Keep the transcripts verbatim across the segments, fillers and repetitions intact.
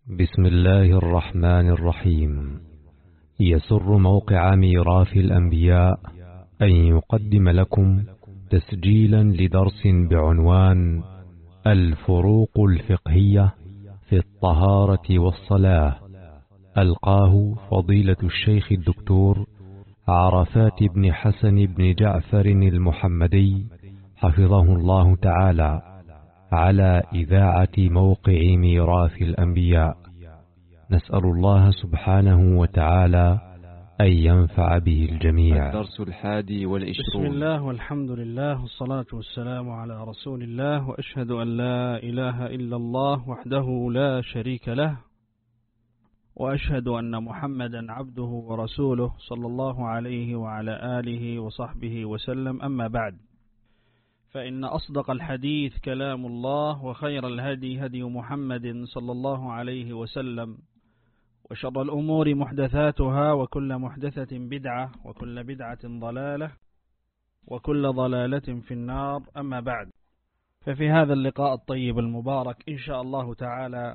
بسم الله الرحمن الرحيم. يسر موقع ميراث الأنبياء أن يقدم لكم تسجيلا لدرس بعنوان الفروق الفقهية في الطهارة والصلاة، ألقاه فضيلة الشيخ الدكتور عرفات بن حسن بن جعفر المحمدي حفظه الله تعالى على إذاعة موقع ميراث الأنبياء. نسأل الله سبحانه وتعالى أن ينفع به الجميع. الدرس الحادي والعشرون. بسم الله والحمد لله والصلاة والسلام على رسول الله، وأشهد أن لا إله إلا الله وحده لا شريك له، وأشهد أن محمدا عبده ورسوله صلى الله عليه وعلى آله وصحبه وسلم. أما بعد، فإن أصدق الحديث كلام الله، وخير الهدي هدي محمد صلى الله عليه وسلم، وشر الأمور محدثاتها، وكل محدثة بدعة، وكل بدعة ضلالة، وكل ضلالة في النار. أما بعد، ففي هذا اللقاء الطيب المبارك إن شاء الله تعالى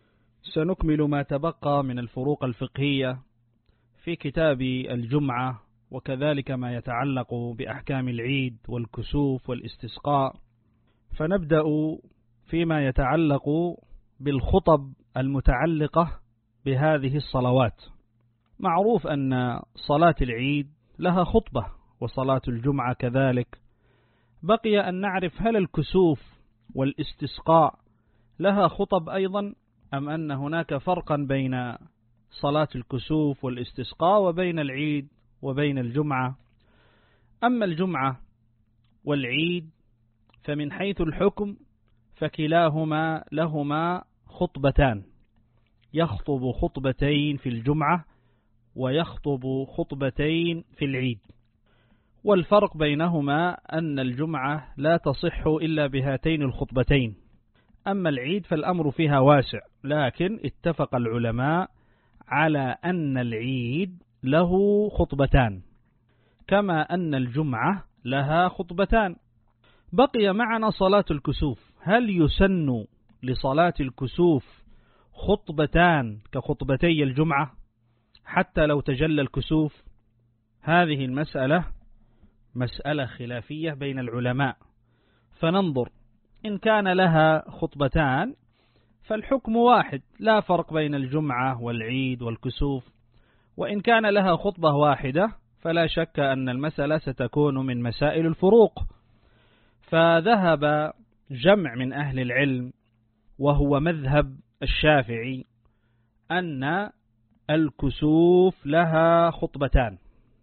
سنكمل ما تبقى من الفروق الفقهية في كتاب الجمعة، وكذلك ما يتعلق بأحكام العيد والكسوف والاستسقاء. فنبدأ فيما يتعلق بالخطب المتعلقة بهذه الصلوات. معروف أن صلاة العيد لها خطبة، وصلاة الجمعة كذلك. بقي أن نعرف هل الكسوف والاستسقاء لها خطب أيضا، أم أن هناك فرقا بين صلاة الكسوف والاستسقاء وبين العيد وبين الجمعة. أما الجمعة والعيد فمن حيث الحكم فكلاهما لهما خطبتان، يخطب خطبتين في الجمعة ويخطب خطبتين في العيد. والفرق بينهما أن الجمعة لا تصح إلا بهاتين الخطبتين، أما العيد فالأمر فيها واسع، لكن اتفق العلماء على أن العيد له خطبتان كما أن الجمعة لها خطبتان. بقي معنا صلاة الكسوف. هل يسن لصلاة الكسوف خطبتان كخطبتي الجمعة حتى لو تجلى الكسوف؟ هذه المسألة مسألة خلافية بين العلماء، فننظر. إن كان لها خطبتان فالحكم واحد، لا فرق بين الجمعة والعيد والكسوف. وإن كان لها خطبة واحدة فلا شك أن المسألة ستكون من مسائل الفروق. فذهب جمع من أهل العلم، وهو مذهب الشافعي، أن الكسوف لها خطبتان،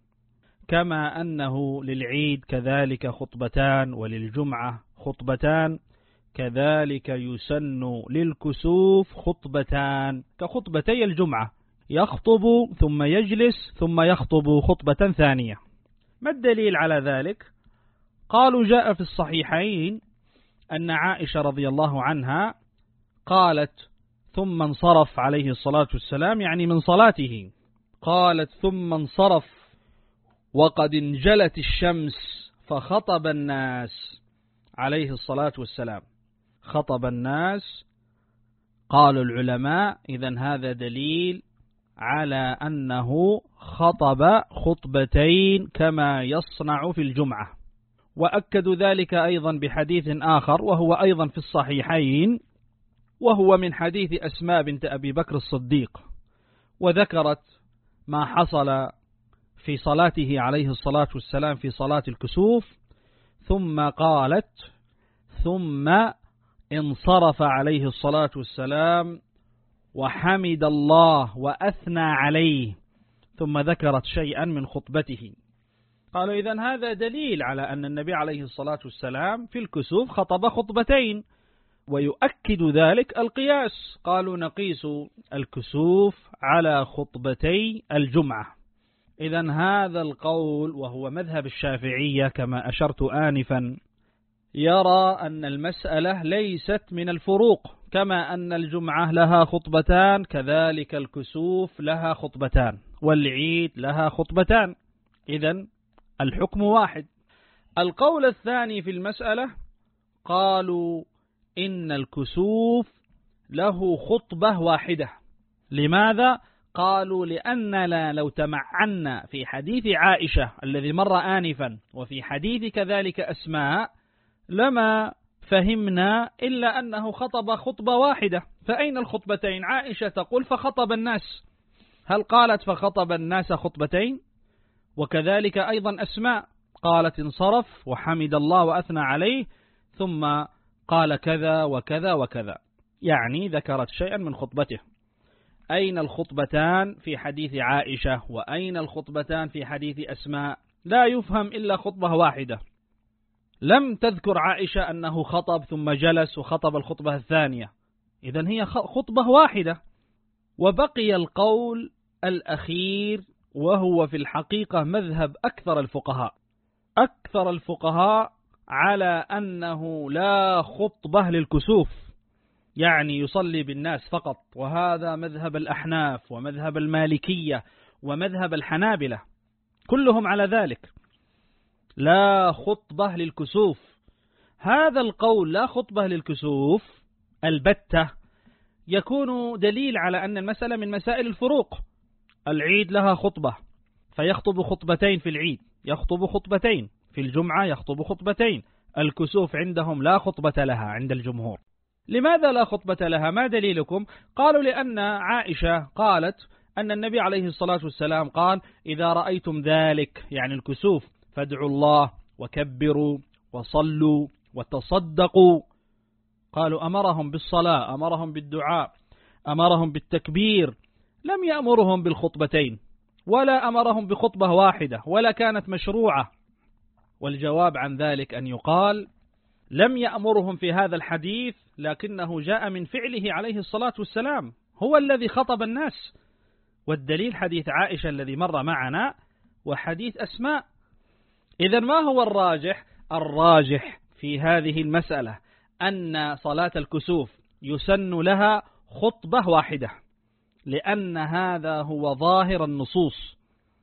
كما أنه للعيد كذلك خطبتان، وللجمعة خطبتان، كذلك يسن للكسوف خطبتان كخطبتي الجمعة، يخطب ثم يجلس ثم يخطب خطبة ثانية. ما الدليل على ذلك؟ قالوا جاء في الصحيحين أن عائشة رضي الله عنها قالت ثم انصرف عليه الصلاة والسلام، يعني من صلاته، قالت ثم انصرف وقد انجلت الشمس فخطب الناس عليه الصلاة والسلام. خطب الناس. قالوا العلماء إذن هذا دليل على أنه خطب خطبتين كما يصنع في الجمعة. وأكدوا ذلك أيضا بحديث آخر، وهو أيضا في الصحيحين، وهو من حديث أسماء بنت أبي بكر الصديق، وذكرت ما حصل في صلاته عليه الصلاة والسلام في صلاة الكسوف. ثم قالت ثم انصرف عليه الصلاة والسلام وحمد الله وأثنى عليه، ثم ذكرت شيئا من خطبته. قالوا إذن هذا دليل على أن النبي عليه الصلاة والسلام في الكسوف خطب خطبتين، ويؤكد ذلك القياس. قالوا نقيس الكسوف على خطبتي الجمعة. إذن هذا القول، وهو مذهب الشافعية كما أشرت آنفا، يرى أن المسألة ليست من الفروق، كما أن الجمعة لها خطبتان كذلك الكسوف لها خطبتان، والعيد لها خطبتان، إذن الحكم واحد. القول الثاني في المسألة قالوا إن الكسوف له خطبة واحدة، لماذا؟ قالوا لأننا لو تمعنا في حديث عائشة الذي مر آنفا وفي حديث كذلك أسماء لما فهمنا إلا أنه خطب خطبة واحدة. فأين الخطبتين؟ عائشة تقول فخطب الناس، هل قالت فخطب الناس خطبتين؟ وكذلك أيضا أسماء قالت انصرف وحمد الله وأثنى عليه ثم قال كذا وكذا وكذا، يعني ذكرت شيئا من خطبته. أين الخطبتان في حديث عائشة وأين الخطبتان في حديث أسماء؟ لا يفهم إلا خطبة واحدة. لم تذكر عائشة أنه خطب ثم جلس وخطب الخطبة الثانية، إذن هي خطبة واحدة. وبقي القول الأخير وهو في الحقيقة مذهب أكثر الفقهاء أكثر الفقهاء على أنه لا خطبة للكسوف، يعني يصلي بالناس فقط، وهذا مذهب الأحناف ومذهب المالكية ومذهب الحنابلة كلهم على ذلك، لا خطبة للكسوف. هذا القول لا خطبة للكسوف البتة يكون دليل على أن المسألة من مسائل الفروق. العيد لها خطبة فيخطب خطبتين في العيد، يخطب خطبتين في الجمعة، يخطب خطبتين. الكسوف عندهم لا خطبة لها عند الجمهور. لماذا لا خطبة لها؟ ما دليلكم؟ قالوا لأن عائشة قالت أن النبي عليه الصلاة والسلام قال إذا رأيتم ذلك يعني الكسوف فادعوا الله وكبروا وصلوا وتصدقوا. قالوا أمرهم بالصلاة، أمرهم بالدعاء، أمرهم بالتكبير، لم يأمرهم بالخطبتين ولا أمرهم بخطبة واحدة ولا كانت مشروعة. والجواب عن ذلك أن يقال لم يأمرهم في هذا الحديث لكنه جاء من فعله عليه الصلاة والسلام، هو الذي خطب الناس. والدليل حديث عائشة الذي مر معنا وحديث أسماء. إذن ما هو الراجح؟ الراجح في هذه المسألة أن صلاة الكسوف يسن لها خطبة واحدة، لأن هذا هو ظاهر النصوص،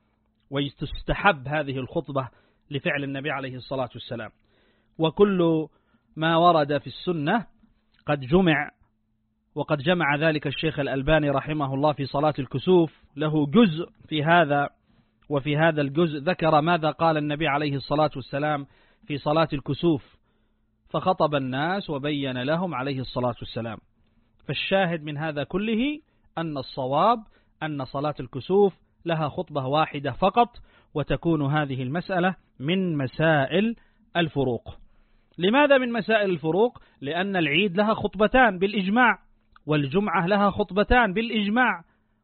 ويستحب هذه الخطبة لفعل النبي عليه الصلاة والسلام. وكل ما ورد في السنة قد جمع، وقد جمع ذلك الشيخ الألباني رحمه الله في صلاة الكسوف، له جزء في هذا، وفي هذا الجزء ذكر ماذا قال النبي عليه الصلاة والسلام في صلاة الكسوف، فخطب الناس وبين لهم عليه الصلاة والسلام. فالشاهد من هذا كله أن الصواب أن صلاة الكسوف لها خطبة واحدة فقط، وتكون هذه المسألة من مسائل الفروق. لماذا من مسائل الفروق؟ لأن العيد لها خطبتان بالإجماع، والجمعة لها خطبتان بالإجماع،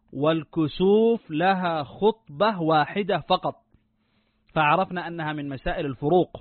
والكسوف لها خطبة واحدة فقط. فعرفنا أنها من مسائل الفروق،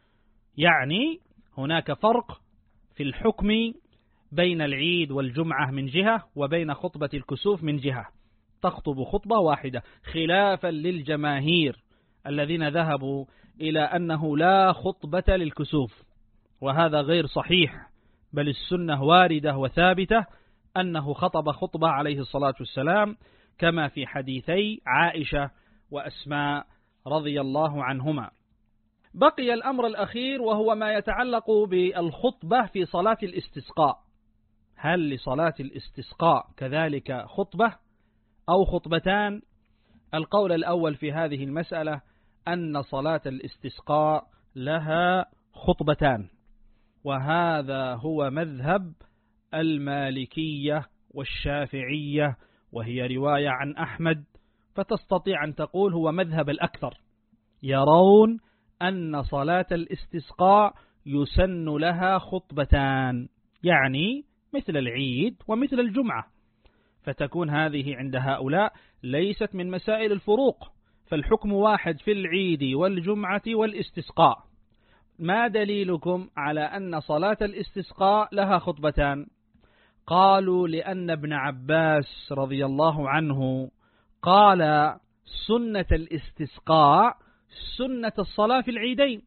يعني هناك فرق في الحكم بين العيد والجمعة من جهة وبين خطبة الكسوف من جهة، تخطب خطبة واحدة، خلافا للجماهير الذين ذهبوا إلى أنه لا خطبة للكسوف، وهذا غير صحيح، بل السنة واردة وثابتة أنه خطب خطبة عليه الصلاة والسلام كما في حديثي عائشة وأسماء رضي الله عنهما. بقي الأمر الأخير وهو ما يتعلق بالخطبة في صلاة الاستسقاء. هل لصلاة الاستسقاء كذلك خطبة أو خطبتان؟ القول الأول في هذه المسألة أن صلاة الاستسقاء لها خطبتان، وهذا هو مذهب المالكية والشافعية، وهي رواية عن أحمد، فتستطيع أن تقول هو مذهب الأكثر، يرون أن صلاة الاستسقاء يسن لها خطبتان، يعني مثل العيد ومثل الجمعة. فتكون هذه عند هؤلاء ليست من مسائل الفروق، فالحكم واحد في العيد والجمعة والاستسقاء. ما دليلكم على أن صلاة الاستسقاء لها خطبتان؟ قالوا لأن ابن عباس رضي الله عنه قال سنة الاستسقاء سنة الصلاة في العيدين،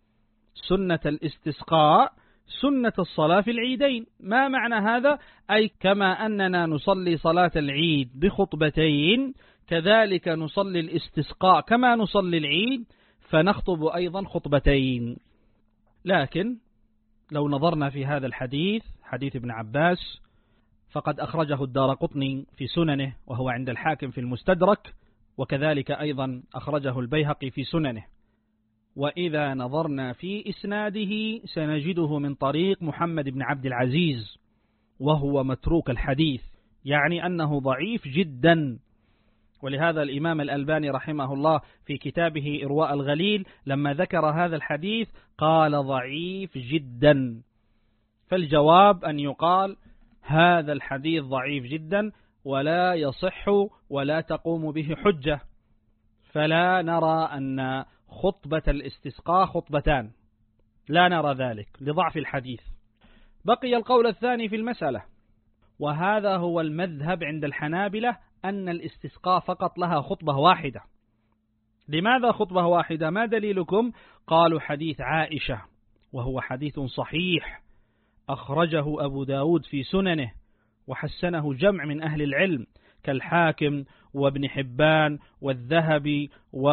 سنة الاستسقاء سنة الصلاة في العيدين. ما معنى هذا؟ أي كما أننا نصلي صلاة العيد بخطبتين كذلك نصلي الاستسقاء كما نصلي العيد، فنخطب أيضا خطبتين. لكن لو نظرنا في هذا الحديث، حديث ابن عباس، فقد أخرجه الدارقطني في سننه وهو عند الحاكم في المستدرك، وكذلك أيضا أخرجه البيهقي في سننه. وإذا نظرنا في إسناده سنجده من طريق محمد بن عبد العزيز، وهو متروك الحديث، يعني أنه ضعيف جدا. ولهذا الإمام الألباني رحمه الله في كتابه إرواء الغليل لما ذكر هذا الحديث قال ضعيف جدا. فالجواب أن يقال هذا الحديث ضعيف جدا ولا يصح ولا تقوم به حجة، فلا نرى أن خطبة الاستسقاء خطبتان، لا نرى ذلك لضعف الحديث. بقي القول الثاني في المسألة، وهذا هو المذهب عند الحنابلة، أن الاستسقاء فقط لها خطبة واحدة. لماذا خطبة واحدة؟ ما دليلكم؟ قالوا حديث عائشة، وهو حديث صحيح أخرجه أبو داود في سننه وحسنه جمع من أهل العلم كالحاكم وابن حبان والذهبي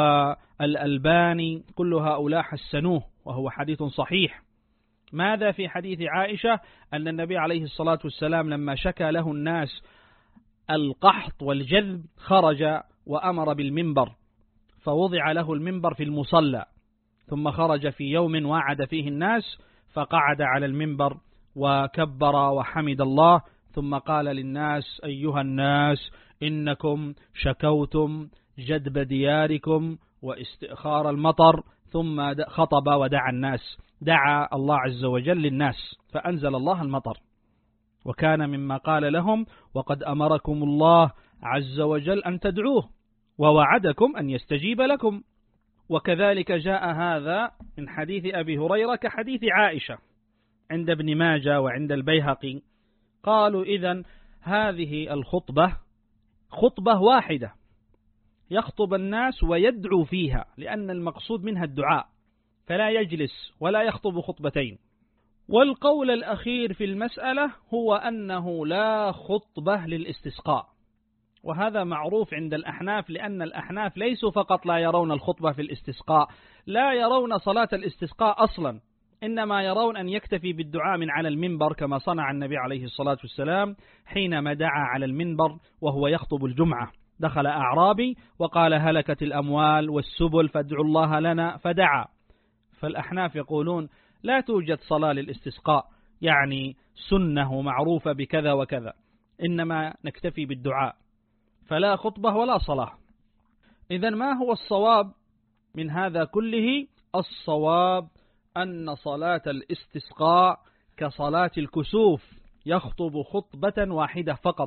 والألباني، كل هؤلاء حسنوه وهو حديث صحيح. ماذا في حديث عائشة؟ أن النبي عليه الصلاة والسلام لما شكى له الناس القحط والجذب خرج وأمر بالمنبر، فوضع له المنبر في المصلى، ثم خرج في يوم وعد فيه الناس فقعد على المنبر وكبر وحمد الله، ثم قال للناس أيها الناس إنكم شكوتم جدب دياركم واستئخار المطر، ثم خطب ودعا الناس، دعا الله عز وجل للناس فأنزل الله المطر. وكان مما قال لهم وقد أمركم الله عز وجل أن تدعوه ووعدكم أن يستجيب لكم. وكذلك جاء هذا من حديث أبي هريرة كحديث عائشة عند ابن ماجه وعند البيهقي. قالوا إذن هذه الخطبة خطبة واحدة يخطب الناس ويدعو فيها، لأن المقصود منها الدعاء، فلا يجلس ولا يخطب خطبتين. والقول الأخير في المسألة هو أنه لا خطبة للاستسقاء، وهذا معروف عند الأحناف، لأن الأحناف ليسوا فقط لا يرون الخطبة في الاستسقاء، لا يرون صلاة الاستسقاء أصلا، إنما يرون أن يكتفي بالدعاء من على المنبر كما صنع النبي عليه الصلاة والسلام حينما دعا على المنبر وهو يخطب الجمعة. دخل أعرابي وقال هلكت الأموال والسبل فادعوا الله لنا، فدعا. فالأحناف يقولون لا توجد صلاة للاستسقاء، يعني سنة معروفة بكذا وكذا، إنما نكتفي بالدعاء، فلا خطبة ولا صلاة. إذن ما هو الصواب من هذا كله؟ الصواب أن صلاة الاستسقاء كصلاة الكسوف، يخطب خطبة واحدة فقط،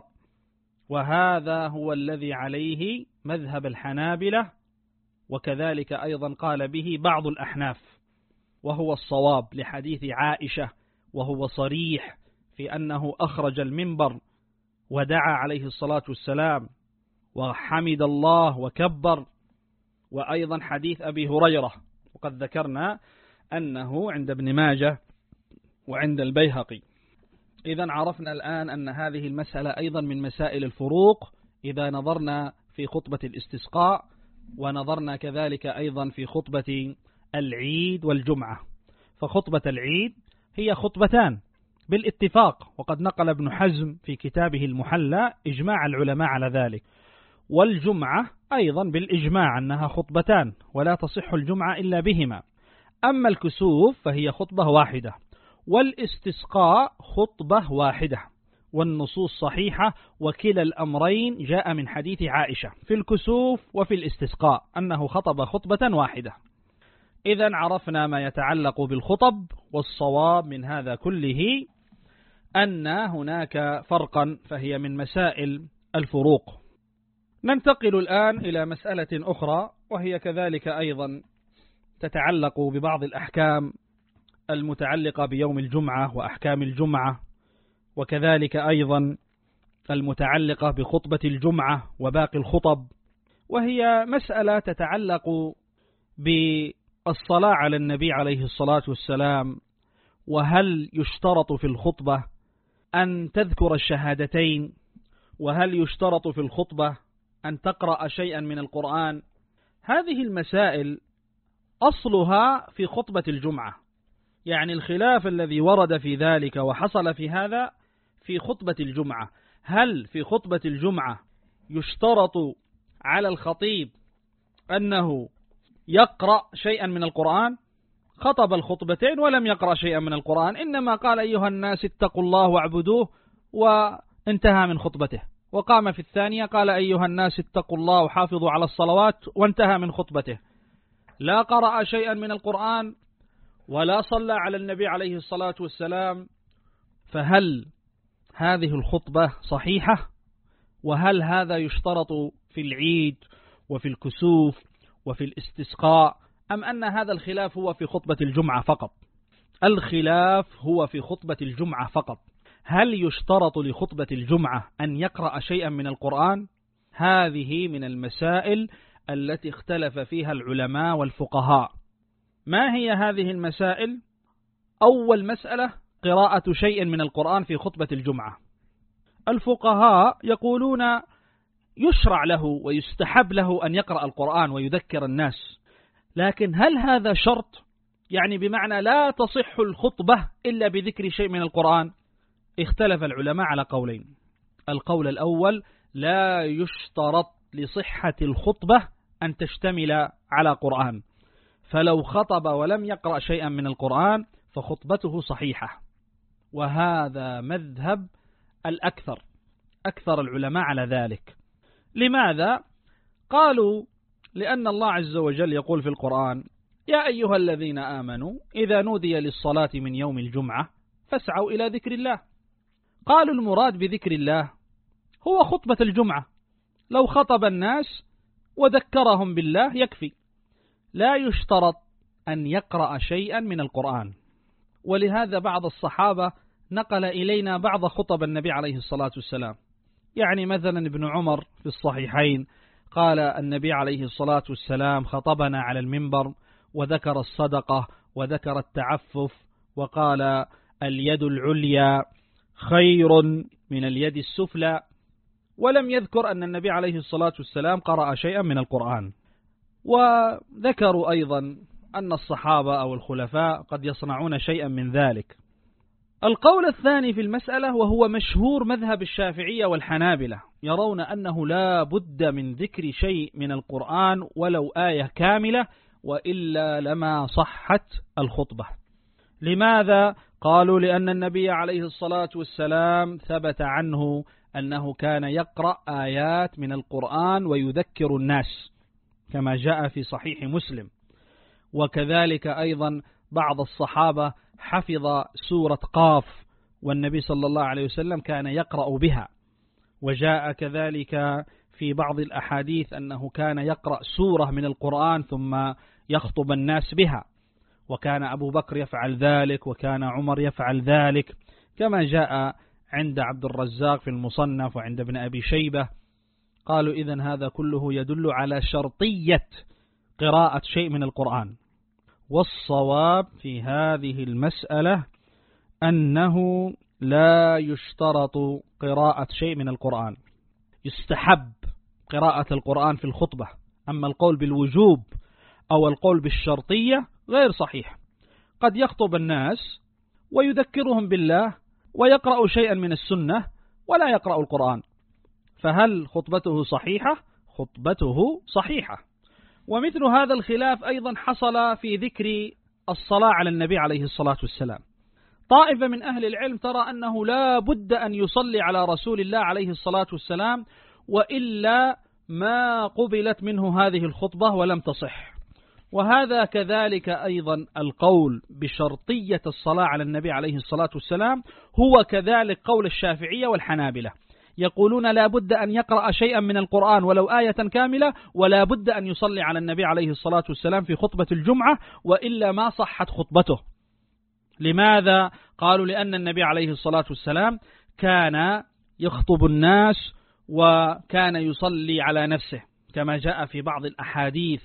وهذا هو الذي عليه مذهب الحنابلة، وكذلك أيضا قال به بعض الأحناف، وهو الصواب لحديث عائشة، وهو صريح في أنه أخرج المنبر ودعا عليه الصلاة والسلام وحمد الله وكبر. وأيضا حديث أبي هريرة، وقد ذكرنا أنه عند ابن ماجه وعند البيهقي. إذن عرفنا الآن أن هذه المسألة أيضا من مسائل الفروق إذا نظرنا في خطبة الاستسقاء، ونظرنا كذلك أيضا في خطبة العيد والجمعة. فخطبة العيد هي خطبتان بالاتفاق، وقد نقل ابن حزم في كتابه المحلى إجماع العلماء على ذلك. والجمعة أيضا بالإجماع أنها خطبتان ولا تصح الجمعة إلا بهما. أما الكسوف فهي خطبة واحدة، والاستسقاء خطبة واحدة، والنصوص صحيحة، وكلا الأمرين جاء من حديث عائشة في الكسوف وفي الاستسقاء أنه خطب خطبة واحدة. إذن عرفنا ما يتعلق بالخطب، والصواب من هذا كله أن هناك فرقا، فهي من مسائل الفروق. ننتقل الآن إلى مسألة أخرى، وهي كذلك أيضا تتعلق ببعض الأحكام المتعلقة بيوم الجمعة وأحكام الجمعة، وكذلك أيضا المتعلقة بخطبة الجمعة وباقي الخطب، وهي مسألة تتعلق بالصلاة على النبي عليه الصلاة والسلام. وهل يشترط في الخطبة أن تذكر الشهادتين؟ وهل يشترط في الخطبة أن تقرأ شيئا من القرآن؟ هذه المسائل أصلها في خطبة الجمعة، يعني الخلاف الذي ورد في ذلك وحصل في هذا في خطبة الجمعة. هل في خطبة الجمعة يشترط على الخطيب أنه يقرأ شيئا من القرآن؟ خطب الخطبتين ولم يقرأ شيئا من القرآن، إنما قال أيها الناس اتقوا الله واعبدوه وانتهى من خطبته. وقام في الثانية قال أيها الناس اتقوا الله وحافظوا على الصلوات وانتهى من خطبته. لا قرأ شيئا من القرآن ولا صلى على النبي عليه الصلاة والسلام. فهل هذه الخطبة صحيحة؟ وهل هذا يشترط في العيد وفي الكسوف وفي الاستسقاء، أم أن هذا الخلاف هو في خطبة الجمعة فقط؟ الخلاف هو في خطبة الجمعة فقط. هل يشترط لخطبة الجمعة أن يقرأ شيئا من القرآن؟ هذه من المسائل التي اختلف فيها العلماء والفقهاء. ما هي هذه المسائل؟ أول مسألة قراءة شيء من القرآن في خطبة الجمعة. الفقهاء يقولون يشرع له ويستحب له أن يقرأ القرآن ويذكر الناس، لكن هل هذا شرط؟ يعني بمعنى لا تصح الخطبة إلا بذكر شيء من القرآن؟ اختلف العلماء على قولين. القول الأول لا يشترط لصحة الخطبة أن تشتمل على قرآن، فلو خطب ولم يقرأ شيئا من القرآن فخطبته صحيحة، وهذا مذهب الأكثر أكثر العلماء على ذلك. لماذا؟ قالوا لأن الله عز وجل يقول في القرآن يا أيها الذين آمنوا إذا نودي للصلاة من يوم الجمعة فاسعوا إلى ذكر الله. قالوا المراد بذكر الله هو خطبة الجمعة، لو خطب الناس وذكرهم بالله يكفي، لا يشترط أن يقرأ شيئا من القرآن. ولهذا بعض الصحابة نقل إلينا بعض خطب النبي عليه الصلاة والسلام. يعني مثلا ابن عمر في الصحيحين قال النبي عليه الصلاة والسلام خطبنا على المنبر وذكر الصدقة وذكر التعفف وقال اليد العليا خير من اليد السفلى، ولم يذكر أن النبي عليه الصلاة والسلام قرأ شيئا من القرآن. وذكروا أيضا أن الصحابة أو الخلفاء قد يصنعون شيئا من ذلك. القول الثاني في المسألة وهو مشهور مذهب الشافعية والحنابلة، يرون أنه لا بد من ذكر شيء من القرآن ولو آية كاملة، وإلا لما صحت الخطبة. لماذا؟ قالوا لأن النبي عليه الصلاة والسلام ثبت عنه أنه كان يقرأ آيات من القرآن ويذكر الناس كما جاء في صحيح مسلم. وكذلك أيضا بعض الصحابة حفظ سورة قاف والنبي صلى الله عليه وسلم كان يقرأ بها، وجاء كذلك في بعض الأحاديث أنه كان يقرأ سورة من القرآن ثم يخطب الناس بها، وكان أبو بكر يفعل ذلك وكان عمر يفعل ذلك، كما جاء عند عبد الرزاق في المصنف وعند ابن أبي شيبة. قالوا إذن هذا كله يدل على شرطية قراءة شيء من القرآن. والصواب في هذه المسألة أنه لا يشترط قراءة شيء من القرآن، يستحب قراءة القرآن في الخطبة، أما القول بالوجوب أو القول بالشرطية غير صحيح. قد يخطب الناس ويذكرهم بالله ويقرأ شيئا من السنة ولا يقرأ القرآن، فهل خطبته صحيحة؟ خطبته صحيحة. ومثل هذا الخلاف أيضا حصل في ذكر الصلاة على النبي عليه الصلاة والسلام. طائفة من أهل العلم ترى أنه لا بد أن يصلي على رسول الله عليه الصلاة والسلام، وإلا ما قبلت منه هذه الخطبة ولم تصح. وهذا كذلك أيضا القول بشرطية الصلاة على النبي عليه الصلاة والسلام هو كذلك قول الشافعية والحنابلة، يقولون لا بد أن يقرأ شيئا من القرآن ولو آية كاملة، ولا بد أن يصلي على النبي عليه الصلاة والسلام في خطبة الجمعة، وإلا ما صحت خطبته. لماذا؟ قالوا لأن النبي عليه الصلاة والسلام كان يخطب الناس وكان يصلي على نفسه كما جاء في بعض الأحاديث.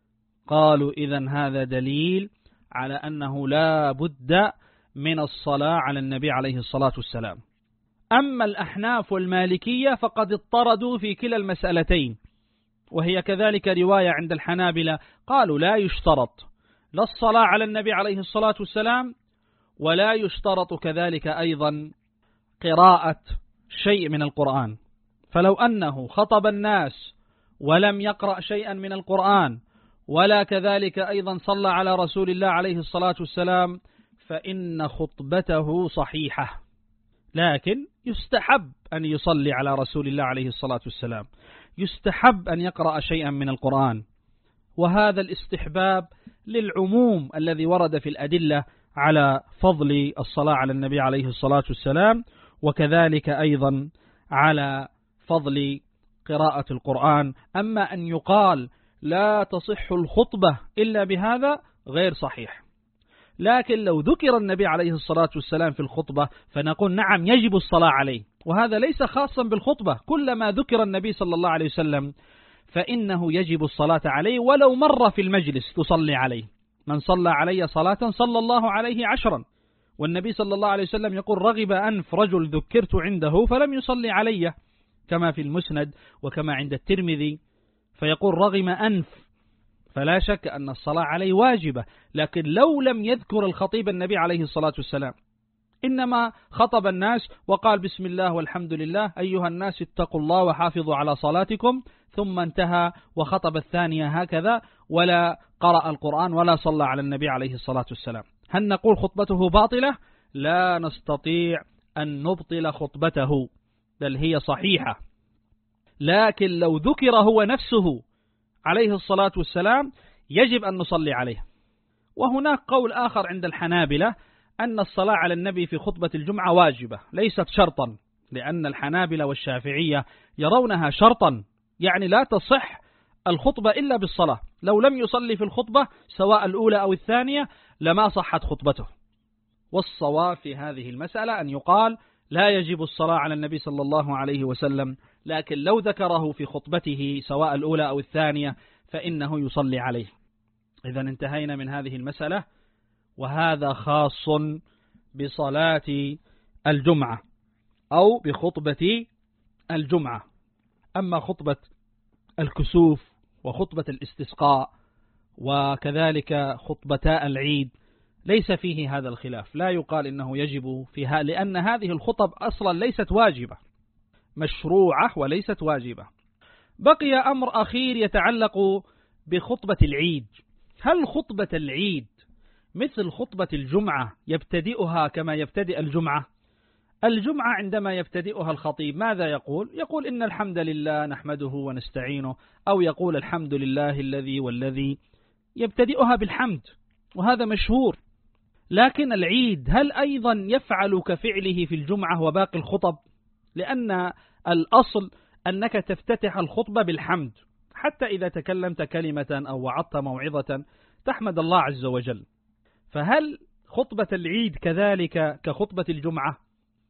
قالوا إذن هذا دليل على أنه لا بد من الصلاة على النبي عليه الصلاة والسلام. أما الأحناف والمالكية فقد اضطردوا في كلا المسألتين، وهي كذلك رواية عند الحنابلة، قالوا لا يشترط لا الصلاة على النبي عليه الصلاة والسلام، ولا يشترط كذلك أيضا قراءة شيء من القرآن، فلو أنه خطب الناس ولم يقرأ شيئا من القرآن ولا كذلك أيضا صلى على رسول الله عليه الصلاة والسلام فإن خطبته صحيحة، لكن يستحب أن يصلي على رسول الله عليه الصلاة والسلام، يستحب أن يقرأ شيئا من القرآن، وهذا الاستحباب للعموم الذي ورد في الأدلة على فضل الصلاة على النبي عليه الصلاة والسلام، وكذلك أيضا على فضل قراءة القرآن. أما أن يقال لا تصح الخطبة إلا بهذا غير صحيح، لكن لو ذكر النبي عليه الصلاة والسلام في الخطبة فنقول نعم يجب الصلاة عليه، وهذا ليس خاصا بالخطبة، كلما ذكر النبي صلى الله عليه وسلم فإنه يجب الصلاة عليه ولو مر في المجلس تصلي عليه. من صلى علي صلاة صلى الله عليه عشرا، والنبي صلى الله عليه وسلم يقول رغب أنف رجل ذكرت عنده فلم يصلي علي، كما في المسند وكما عند الترمذي، فيقول رغم أنف، فلا شك أن الصلاة عليه واجبة. لكن لو لم يذكر الخطيب النبي عليه الصلاة والسلام، إنما خطب الناس وقال بسم الله والحمد لله أيها الناس اتقوا الله وحافظوا على صلاتكم، ثم انتهى وخطب الثانية هكذا ولا قرأ القرآن ولا صلى على النبي عليه الصلاة والسلام، هل نقول خطبته باطلة؟ لا نستطيع أن نبطل خطبته، بل هي صحيحة. لكن لو ذكر هو نفسه عليه الصلاة والسلام يجب أن نصلي عليه. وهناك قول آخر عند الحنابلة أن الصلاة على النبي في خطبة الجمعة واجبة ليست شرطا، لأن الحنابلة والشافعية يرونها شرطا، يعني لا تصح الخطبة إلا بالصلاة، لو لم يصلي في الخطبة سواء الأولى أو الثانية لما صحت خطبته. والصواب في هذه المسألة أن يقال لا يجب الصلاة على النبي صلى الله عليه وسلم، لكن لو ذكره في خطبته سواء الأولى أو الثانية فإنه يصلي عليه. إذا انتهينا من هذه المسألة، وهذا خاص بصلاة الجمعة أو بخطبة الجمعة. أما خطبة الكسوف وخطبة الاستسقاء وكذلك خطبتا العيد ليس فيه هذا الخلاف، لا يقال إنه يجب فيها، لأن هذه الخطب أصلا ليست واجبة، مشروعة وليست واجبة. بقي أمر أخير يتعلق بخطبة العيد. هل خطبة العيد مثل خطبة الجمعة يبتدئها كما يبتدئ الجمعة؟ الجمعة عندما يبتدئها الخطيب ماذا يقول؟ يقول إن الحمد لله نحمده ونستعينه، أو يقول الحمد لله الذي والذي، يبتدئها بالحمد، وهذا مشهور. لكن العيد هل أيضا يفعل كفعله في الجمعة وباقي الخطب؟ لأن الأصل أنك تفتتح الخطبة بالحمد، حتى إذا تكلمت كلمة أو وعظت موعظة تحمد الله عز وجل. فهل خطبة العيد كذلك كخطبة الجمعة؟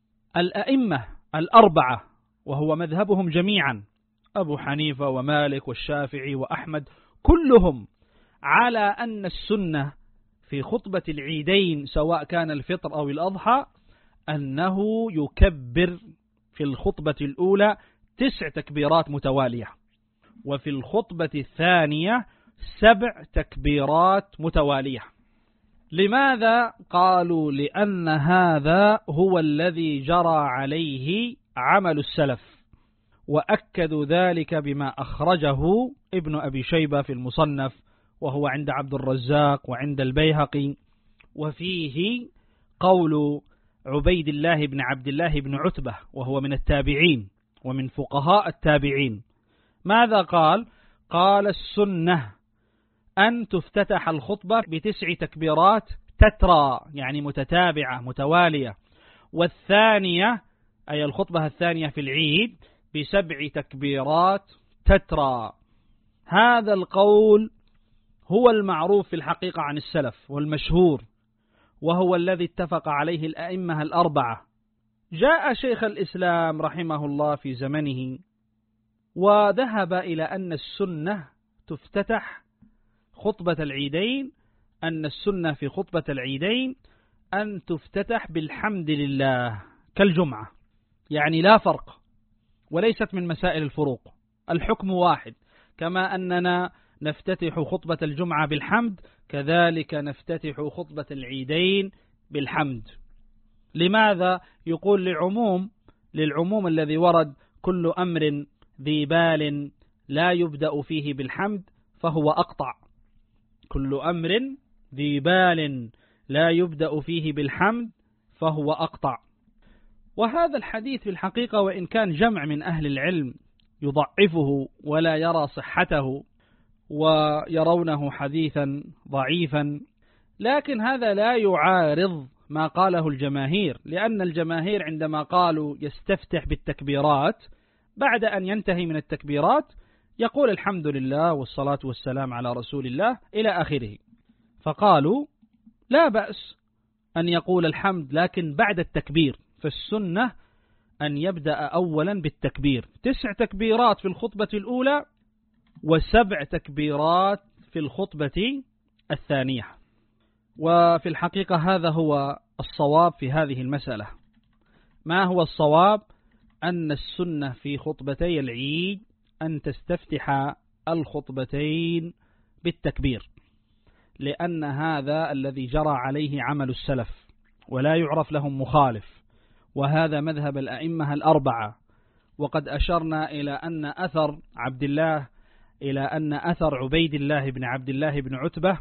الأئمة الأربعة وهو مذهبهم جميعا، أبو حنيفة ومالك والشافعي وأحمد، كلهم على أن السنة في خطبة العيدين سواء كان الفطر أو الأضحى أنه يكبر في الخطبة الأولى تسع تكبيرات متوالية، وفي الخطبة الثانية سبع تكبيرات متوالية. لماذا؟ قالوا لأن هذا هو الذي جرى عليه عمل السلف، وأكدوا ذلك بما أخرجه ابن أبي شيبة في المصنف، وهو عند عبد الرزاق وعند البيهقي، وفيه قول عبيد الله بن عبد الله بن عتبة وهو من التابعين ومن فقهاء التابعين. ماذا قال؟ قال السنة أن تفتتح الخطبة بتسع تكبيرات تترى، يعني متتابعة متوالية، والثانية أي الخطبة الثانية في العيد بسبع تكبيرات تترى. هذا القول هو المعروف في الحقيقة عن السلف والمشهور، وهو الذي اتفق عليه الأئمة الأربعة. جاء شيخ الإسلام رحمه الله في زمنه وذهب إلى أن السنة تفتتح خطبة العيدين، أن السنة في خطبة العيدين أن تفتتح بالحمد لله كالجمعة، يعني لا فرق، وليست من مسائل الفروق، الحكم واحد. كما أننا نفتتح خطبة الجمعة بالحمد كذلك نفتتح خطبة العيدين بالحمد. لماذا؟ يقول لعموم للعموم الذي ورد: كل أمر ذي بال لا يبدأ فيه بالحمد فهو أقطع. كل أمر ذي بال لا يبدأ فيه بالحمد فهو أقطع. وهذا الحديث في الحقيقة وإن كان جمع من أهل العلم يضعفه ولا يرى صحته ويرونه حديثا ضعيفا، لكن هذا لا يعارض ما قاله الجماهير، لأن الجماهير عندما قالوا يستفتح بالتكبيرات بعد أن ينتهي من التكبيرات يقول الحمد لله والصلاة والسلام على رسول الله إلى آخره، فقالوا لا بأس أن يقول الحمد لكن بعد التكبير، فالسنة أن يبدأ أولا بالتكبير، تسع تكبيرات في الخطبة الأولى وسبع تكبيرات في الخطبة الثانية. وفي الحقيقة هذا هو الصواب في هذه المسألة. ما هو الصواب؟ أن السنة في خطبتي العيد أن تستفتح الخطبتين بالتكبير، لأن هذا الذي جرى عليه عمل السلف ولا يعرف لهم مخالف، وهذا مذهب الأئمة الأربعة. وقد أشرنا إلى أن أثر عبد الله إلى أن أثر عبيد الله بن عبد الله بن عتبة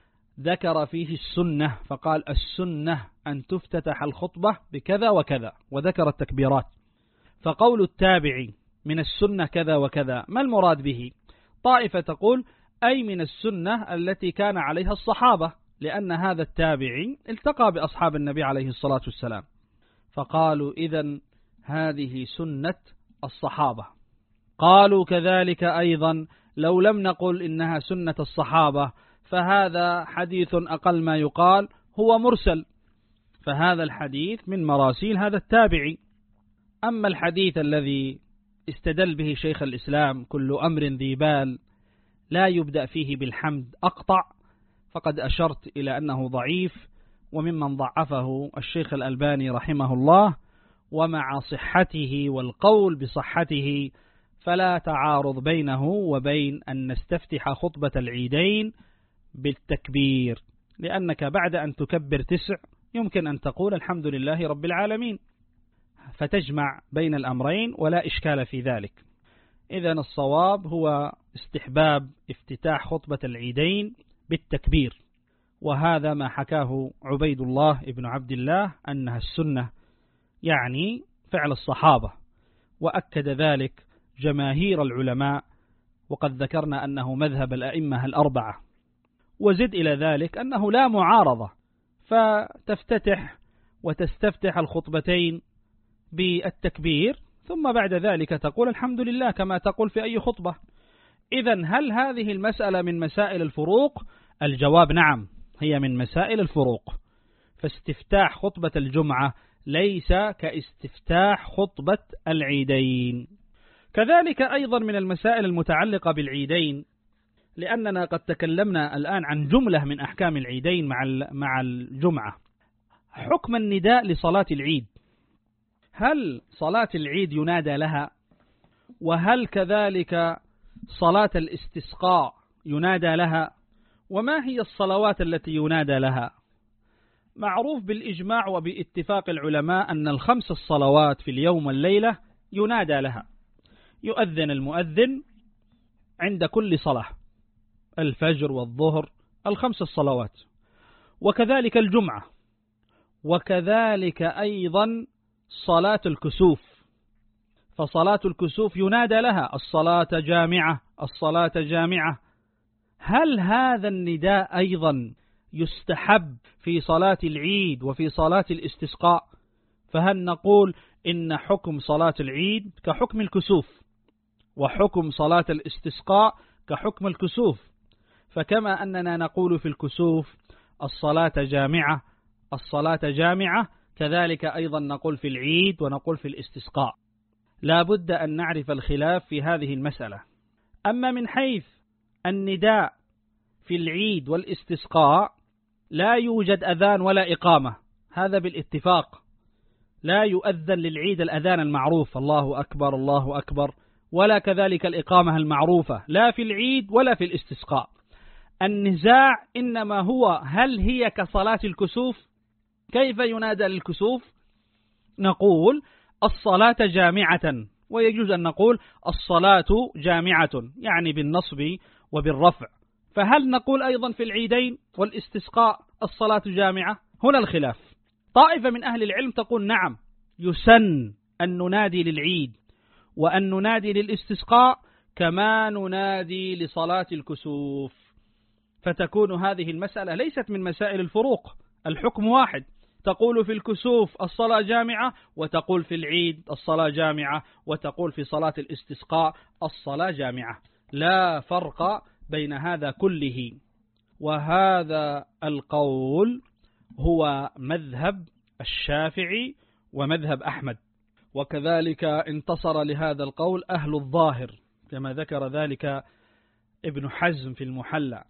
ذكر فيه السنة، فقال السنة أن تفتتح الخطبة بكذا وكذا، وذكر التكبيرات. فقول التابعي من السنة كذا وكذا، ما المراد به؟ طائفة تقول أي من السنة التي كان عليها الصحابة، لأن هذا التابعي التقى بأصحاب النبي عليه الصلاة والسلام، فقالوا إذن هذه سنة الصحابة. قالوا كذلك أيضا لو لم نقل إنها سنة الصحابة فهذا حديث أقل ما يقال هو مرسل، فهذا الحديث من مراسيل هذا التابعي. أما الحديث الذي استدل به شيخ الإسلام كل أمر ذي بال لا يبدأ فيه بالحمد أقطع، فقد أشرت إلى أنه ضعيف، وممن ضعفه الشيخ الألباني رحمه الله، ومع صحته والقول بصحته فلا تعارض بينه وبين أن نستفتح خطبة العيدين بالتكبير، لأنك بعد أن تكبر تسع يمكن أن تقول الحمد لله رب العالمين، فتجمع بين الأمرين ولا إشكال في ذلك. إذن الصواب هو استحباب افتتاح خطبة العيدين بالتكبير، وهذا ما حكاه عبيد الله ابن عبد الله أنها السنة، يعني فعل الصحابة، وأكد ذلك جماهير العلماء، وقد ذكرنا أنه مذهب الأئمة الأربعة. وزد إلى ذلك أنه لا معارضة، فتفتتح وتستفتح الخطبتين بالتكبير ثم بعد ذلك تقول الحمد لله كما تقول في أي خطبة. إذن هل هذه المسألة من مسائل الفروق؟ الجواب نعم، هي من مسائل الفروق. فاستفتاح خطبة الجمعة ليس كاستفتاح خطبة العيدين. كذلك أيضا من المسائل المتعلقة بالعيدين، لأننا قد تكلمنا الآن عن جملة من أحكام العيدين مع مع الجمعة. حكم النداء لصلاة العيد، هل صلاة العيد ينادى لها؟ وهل كذلك صلاة الاستسقاء ينادى لها؟ وما هي الصلوات التي ينادى لها؟ معروف بالإجماع وباتفاق العلماء أن الخمس الصلوات في اليوم والليلة ينادى لها، يؤذن المؤذن عند كل صلاة، الفجر والظهر، الخمس الصلوات، وكذلك الجمعة، وكذلك أيضا صلاة الكسوف، فصلاة الكسوف ينادى لها الصلاة جامعة، الصلاة جامعة. هل هذا النداء أيضا يستحب في صلاة العيد وفي صلاة الاستسقاء؟ فهل نقول إن حكم صلاة العيد كحكم الكسوف، وحكم صلاة الاستسقاء كحكم الكسوف؟ فكما أننا نقول في الكسوف الصلاة جامعة الصلاة جامعة، كذلك أيضا نقول في العيد ونقول في الاستسقاء. لا بد أن نعرف الخلاف في هذه المسألة. أما من حيث النداء في العيد والاستسقاء لا يوجد أذان ولا إقامة، هذا بالاتفاق، لا يؤذن للعيد الأذان المعروف الله أكبر الله أكبر، ولا كذلك الإقامة المعروفة لا في العيد ولا في الاستسقاء. النزاع إنما هو هل هي كصلاة الكسوف؟ كيف ينادى للكسوف؟ نقول الصلاة جامعة، ويجوز أن نقول الصلاة جامعة يعني بالنصب وبالرفع. فهل نقول أيضا في العيدين والاستسقاء الصلاة جامعة؟ هنا الخلاف. طائفة من أهل العلم تقول نعم، يسن أن ننادي للعيد وأن ننادي للاستسقاء كما ننادي لصلاة الكسوف، فتكون هذه المسألة ليست من مسائل الفروق، الحكم واحد، تقول في الكسوف الصلاة جامعة، وتقول في العيد الصلاة جامعة، وتقول في صلاة الاستسقاء الصلاة جامعة، لا فرق بين هذا كله. وهذا القول هو مذهب الشافعي ومذهب أحمد، وكذلك انتصر لهذا القول أهل الظاهر كما ذكر ذلك ابن حزم في المحلى،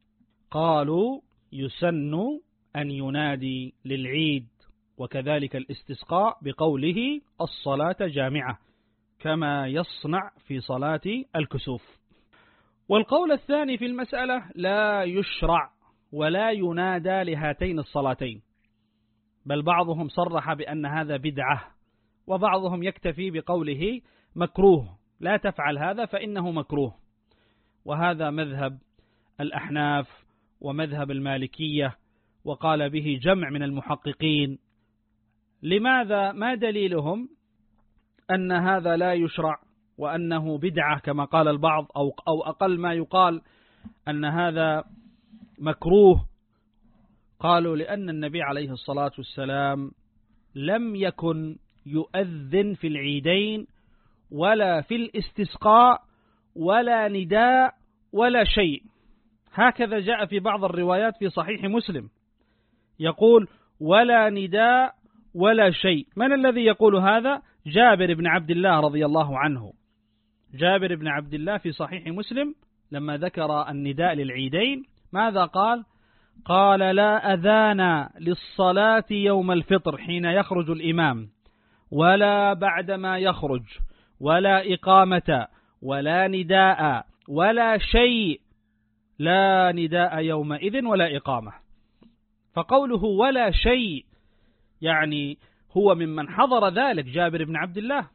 قالوا يسن أن ينادي للعيد وكذلك الاستسقاء بقوله الصلاة جامعة كما يصنع في صلاة الكسوف. والقول الثاني في المسألة لا يشرع ولا ينادى لهاتين الصلاتين، بل بعضهم صرح بأن هذا بدعة، وبعضهم يكتفي بقوله مكروه، لا تفعل هذا فإنه مكروه. وهذا مذهب الأحناف ومذهب المالكية، وقال به جمع من المحققين. لماذا؟ ما دليلهم أن هذا لا يشرع وأنه بدعة كما قال البعض، أو, أو أقل ما يقال أن هذا مكروه؟ قالوا لأن النبي عليه الصلاة والسلام لم يكن يؤذن في العيدين ولا في الاستسقاء ولا نداء ولا شيء، هكذا جاء في بعض الروايات في صحيح مسلم يقول ولا نداء ولا شيء. من الذي يقول هذا؟ جابر بن عبد الله رضي الله عنه. جابر بن عبد الله في صحيح مسلم لما ذكر النداء للعيدين ماذا قال؟ قال لا أذان للصلاة يوم الفطر حين يخرج الإمام، ولا بعدما يخرج، ولا إقامة، ولا نداء، ولا شيء، لا نداء يومئذ ولا إقامة. فقوله ولا شيء يعني هو ممن حضر ذلك جابر بن عبد الله.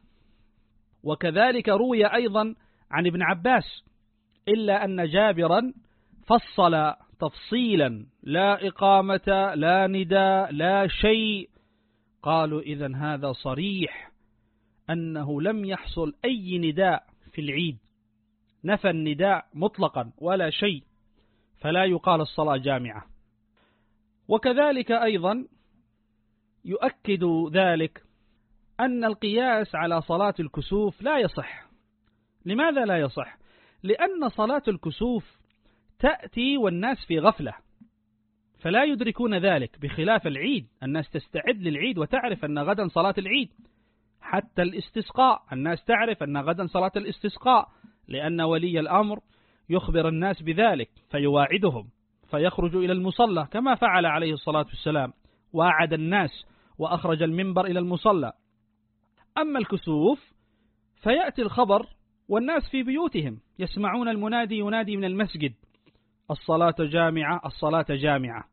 وكذلك روي أيضا عن ابن عباس، إلا أن جابرا فصل تفصيلا لا إقامة لا نداء لا شيء. قالوا إذن هذا صريح أنه لم يحصل أي نداء في العيد، نفى النداء مطلقا ولا شيء، فلا يقال الصلاة جامعة. وكذلك أيضا يؤكد ذلك أن القياس على صلاة الكسوف لا يصح. لماذا لا يصح؟ لأن صلاة الكسوف تأتي والناس في غفلة فلا يدركون ذلك، بخلاف العيد الناس تستعد للعيد وتعرف أن غدا صلاة العيد. حتى الاستسقاء الناس تعرف أن غدا صلاة الاستسقاء، لأن ولي الأمر يخبر الناس بذلك فيواعدهم فيخرج إلى المصلى كما فعل عليه الصلاة والسلام، واعد الناس وأخرج المنبر إلى المصلى. أما الكسوف فيأتي الخبر والناس في بيوتهم يسمعون المنادي ينادي من المسجد الصلاة جامعة الصلاة جامعة.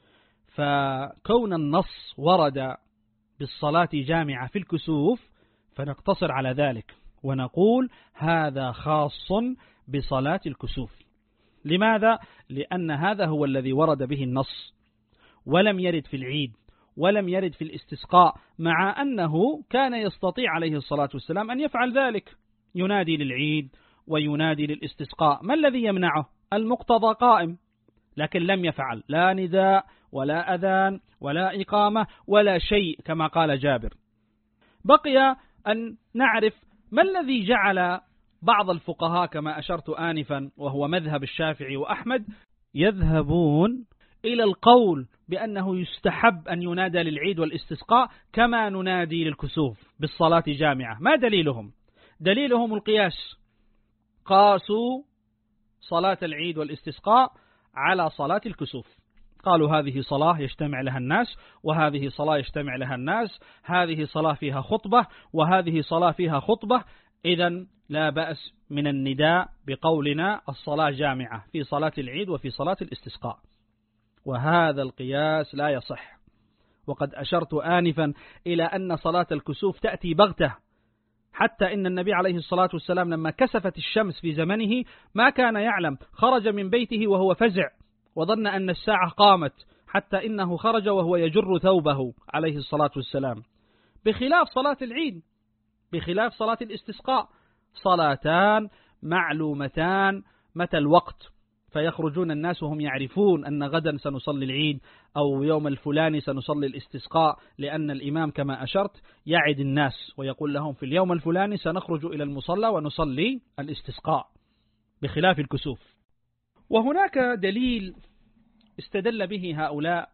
فكون النص ورد بالصلاة جامعة في الكسوف فنقتصر على ذلك ونقول هذا خاص بصلاة الكسوف. لماذا؟ لأن هذا هو الذي ورد به النص، ولم يرد في العيد ولم يرد في الاستسقاء، مع أنه كان يستطيع عليه الصلاة والسلام أن يفعل ذلك، ينادي للعيد وينادي للاستسقاء، ما الذي يمنعه؟ المقتضى قائم، لكن لم يفعل لا نداء ولا أذان ولا إقامة ولا شيء كما قال جابر. بقي أن نعرف ما الذي جعل بعض الفقهاء كما أشرت آنفا وهو مذهب الشافعي وأحمد يذهبون إلى القول بأنه يستحب أن ينادى للعيد والاستسقاء كما ننادي للكسوف بالصلاة جامعة. ما دليلهم؟ دليلهم القياس، قاسوا صلاة العيد والاستسقاء على صلاة الكسوف، قالوا هذه صلاة يجتمع لها الناس وهذه صلاة يجتمع لها الناس، هذه صلاة فيها خطبة وهذه صلاة فيها خطبة، إذن لا بأس من النداء بقولنا الصلاة جامعة في صلاة العيد وفي صلاة الاستسقاء. وهذا القياس لا يصح، وقد أشرت آنفا إلى أن صلاة الكسوف تأتي بغتة، حتى إن النبي عليه الصلاة والسلام لما كسفت الشمس في زمنه ما كان يعلم، خرج من بيته وهو فزع وظن أن الساعة قامت، حتى إنه خرج وهو يجر ثوبه عليه الصلاة والسلام. بخلاف صلاة العيد، بخلاف صلاة الاستسقاء، صلاتان معلومتان متى الوقت، فيخرجون الناس وهم يعرفون أن غدا سنصلي العيد أو يوم الفلاني سنصلي الاستسقاء، لأن الإمام كما أشرت يعد الناس ويقول لهم في اليوم الفلاني سنخرج إلى المصلى ونصلي الاستسقاء، بخلاف الكسوف. وهناك دليل استدل به هؤلاء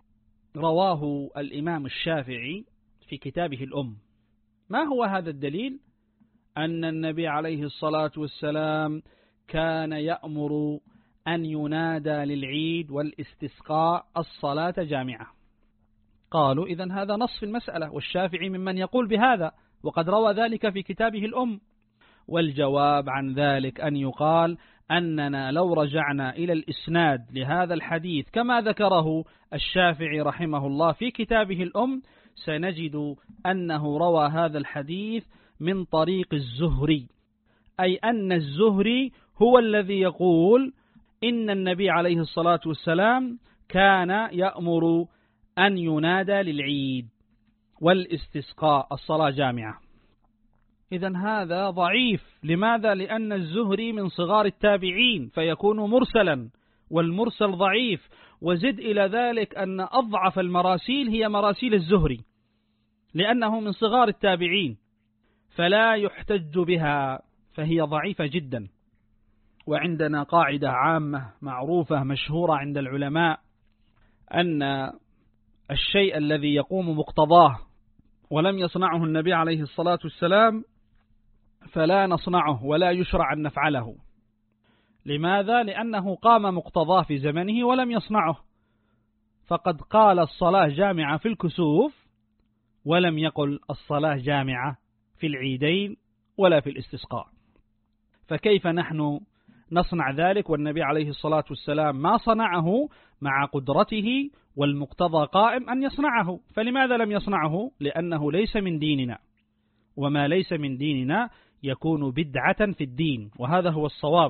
رواه الإمام الشافعي في كتابه الأم. ما هو هذا الدليل؟ أن النبي عليه الصلاة والسلام كان يأمر أن ينادى للعيد والاستسقاء الصلاة جامعة. قالوا إذن هذا نص في المسألة، والشافعي ممن يقول بهذا، وقد روى ذلك في كتابه الأم. والجواب عن ذلك أن يقال أننا لو رجعنا إلى الإسناد لهذا الحديث كما ذكره الشافعي رحمه الله في كتابه الأم، سنجد أنه روى هذا الحديث من طريق الزهري، أي أن الزهري هو الذي يقول إن النبي عليه الصلاة والسلام كان يأمر أن ينادى للعيد والاستسقاء الصلاة جامعة. إذن هذا ضعيف. لماذا؟ لأن الزهري من صغار التابعين فيكون مرسلا، والمرسل ضعيف. وزد إلى ذلك أن أضعف المراسيل هي مراسيل الزهري، لأنه من صغار التابعين فلا يحتج بها، فهي ضعيفة جدا. وعندنا قاعدة عامة معروفة مشهورة عند العلماء، أن الشيء الذي يقوم مقتضاه ولم يصنعه النبي عليه الصلاة والسلام فلا نصنعه ولا يشرع أن نفعله. لماذا؟ لأنه قام مقتضاه في زمنه ولم يصنعه. فقد قال الصلاة جامعة في الكسوف ولم يقل الصلاة جامعة في العيدين ولا في الاستسقاء، فكيف نحن نصنع ذلك والنبي عليه الصلاة والسلام ما صنعه مع قدرته والمقتضى قائم أن يصنعه؟ فلماذا لم يصنعه؟ لأنه ليس من ديننا، وما ليس من ديننا يكون بدعة في الدين، وهذا هو الصواب.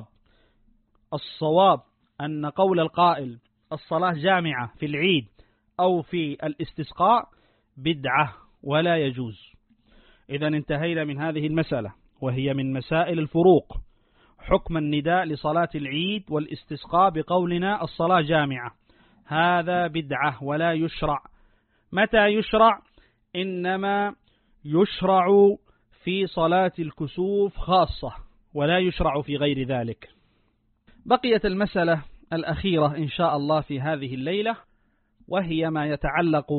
الصواب أن قول القائل الصلاة جامعة في العيد أو في الاستسقاء بدعة ولا يجوز. إذن انتهينا من هذه المسألة، وهي من مسائل الفروق، حكم النداء لصلاة العيد والاستسقاء بقولنا الصلاة جامعة، هذا بدعة ولا يشرع. متى يشرع؟ إنما يشرع في صلاة الكسوف خاصة، ولا يشرع في غير ذلك. بقيت المسألة الأخيرة إن شاء الله في هذه الليلة، وهي ما يتعلق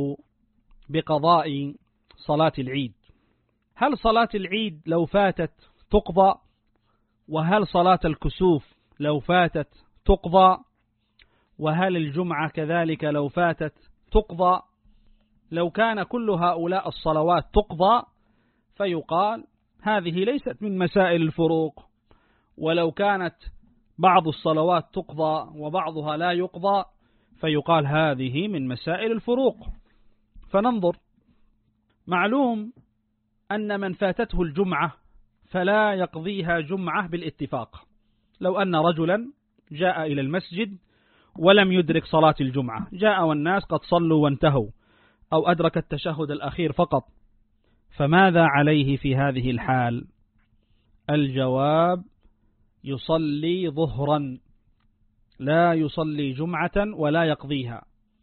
بقضاء صلاة العيد. هل صلاة العيد لو فاتت تقضى؟ وهل صلاة الكسوف لو فاتت تقضى؟ وهل الجمعة كذلك لو فاتت تقضى؟ لو كان كل هؤلاء الصلوات تقضى فيقال هذه ليست من مسائل الفروق، ولو كانت بعض الصلوات تقضى وبعضها لا يقضى فيقال هذه من مسائل الفروق. فننظر. معلوم أن من فاتته الجمعة فلا يقضيها جمعة بالاتفاق. لو أن رجلا جاء إلى المسجد ولم يدرك صلاة الجمعة، جاء والناس قد صلوا وانتهوا، أو أدرك التشهد الأخير فقط، فماذا عليه في هذه الحال؟ الجواب يصلي ظهرا، لا يصلي جمعة ولا يقضيها،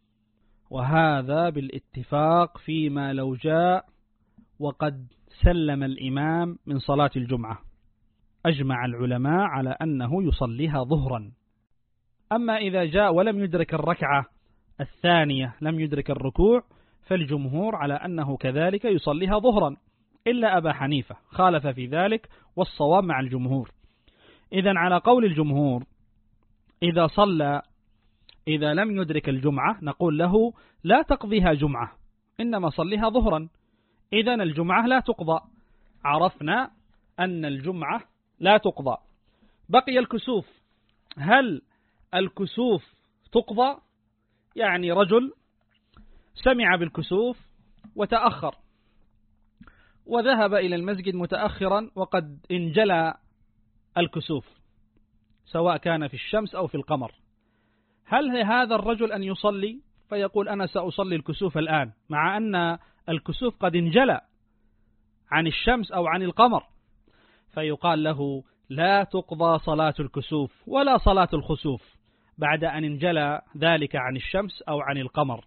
وهذا بالاتفاق فيما لو جاء وقد سلم الإمام من صلاة الجمعة، أجمع العلماء على أنه يصليها ظهرا. أما إذا جاء ولم يدرك الركعة الثانية، لم يدرك الركوع، فالجمهور على أنه كذلك يصليها ظهرا، إلا أبا حنيفة خالف في ذلك، والصواب مع الجمهور. إذن على قول الجمهور إذا صلى إذا لم يدرك الجمعة نقول له لا تقضيها جمعة، إنما صليها ظهرا. إذن الجمعة لا تقضى، عرفنا أن الجمعة لا تقضى. بقي الكسوف. هل الكسوف تقضى؟ يعني رجل سمع بالكسوف وتأخر وذهب إلى المسجد متأخرا وقد انجلى الكسوف سواء كان في الشمس أو في القمر، هل هذا الرجل أن يصلي فيقول أنا سأصلي الكسوف الآن مع أن الكسوف قد انجلى عن الشمس أو عن القمر؟ فيقال له لا تقضى صلاة الكسوف ولا صلاة الخسوف بعد أن انجلى ذلك عن الشمس أو عن القمر.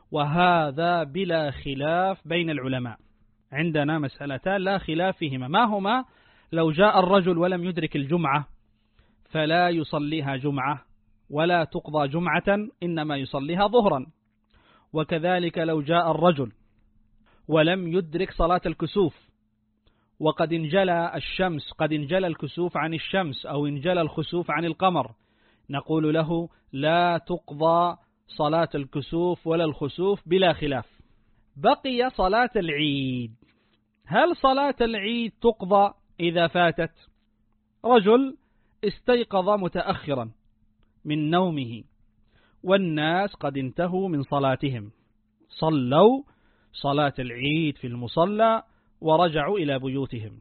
وهذا بلا خلاف بين العلماء، عندنا مسألتان لا خلاف فيهما، ما هما؟ لو جاء الرجل ولم يدرك الجمعة فلا يصليها جمعة ولا تقضى جمعة، إنما يصليها ظهرا. وكذلك لو جاء الرجل ولم يدرك صلاة الكسوف وقد انجلى الشمس قد انجلى الكسوف عن الشمس أو انجلى الخسوف عن القمر، نقول له لا تقضى صلاة الكسوف ولا الخسوف بلا خلاف. بقي صلاة العيد، هل صلاة العيد تقضى إذا فاتت؟ رجل استيقظ متأخرا من نومه والناس قد انتهوا من صلاتهم، صلوا صلاة العيد في المصلى ورجعوا إلى بيوتهم،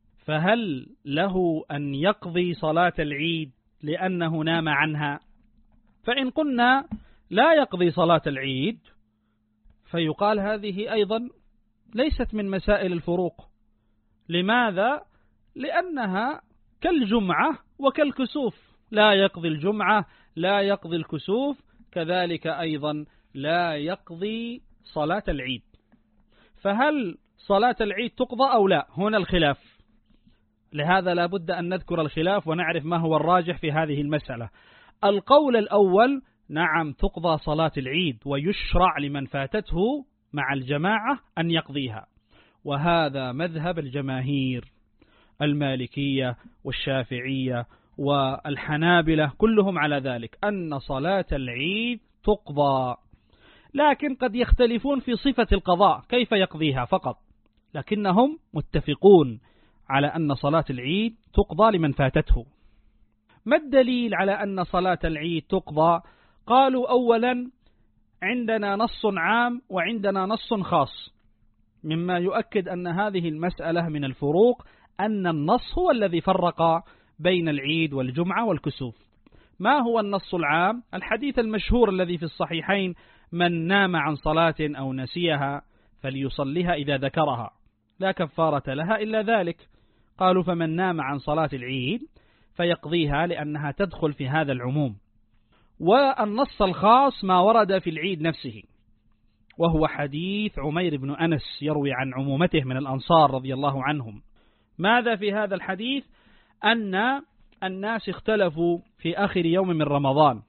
فهل له أن يقضي صلاة العيد لأنه نام عنها؟ فإن قلنا لا يقضي صلاة العيد فيقال هذه أيضا ليست من مسائل الفروق. لماذا؟ لأنها كالجمعة وكالكسوف، لا يقضي الجمعة لا يقضي الكسوف، كذلك أيضا لا يقضي صلاة العيد. فهل صلاة العيد تقضى أو لا؟ هنا الخلاف، لهذا لا بد أن نذكر الخلاف ونعرف ما هو الراجح في هذه المسألة. القول الأول نعم تقضى صلاة العيد ويشرع لمن فاتته مع الجماعة أن يقضيها، وهذا مذهب الجماهير المالكية والشافعية والحنابلة كلهم على ذلك أن صلاة العيد تقضى، لكن قد يختلفون في صفة القضاء كيف يقضيها فقط، لكنهم متفقون على أن صلاة العيد تقضى لمن فاتته. ما الدليل على أن صلاة العيد تقضى؟ قالوا أولا عندنا نص عام وعندنا نص خاص، مما يؤكد أن هذه المسألة من الفروق، أن النص هو الذي فرق بين العيد والجمعة والكسوف. ما هو النص العام؟ الحديث المشهور الذي في الصحيحين: من نام عن صلاة أو نسيها فليصليها إذا ذكرها لا كفارة لها إلا ذلك. قالوا فمن نام عن صلاة العيد فيقضيها لأنها تدخل في هذا العموم. والنص الخاص ما ورد في العيد نفسه، وهو حديث عمير بن أنس يروي عن عمومته من الأنصار رضي الله عنهم. ماذا في هذا الحديث؟ أن الناس اختلفوا في آخر يوم من رمضان،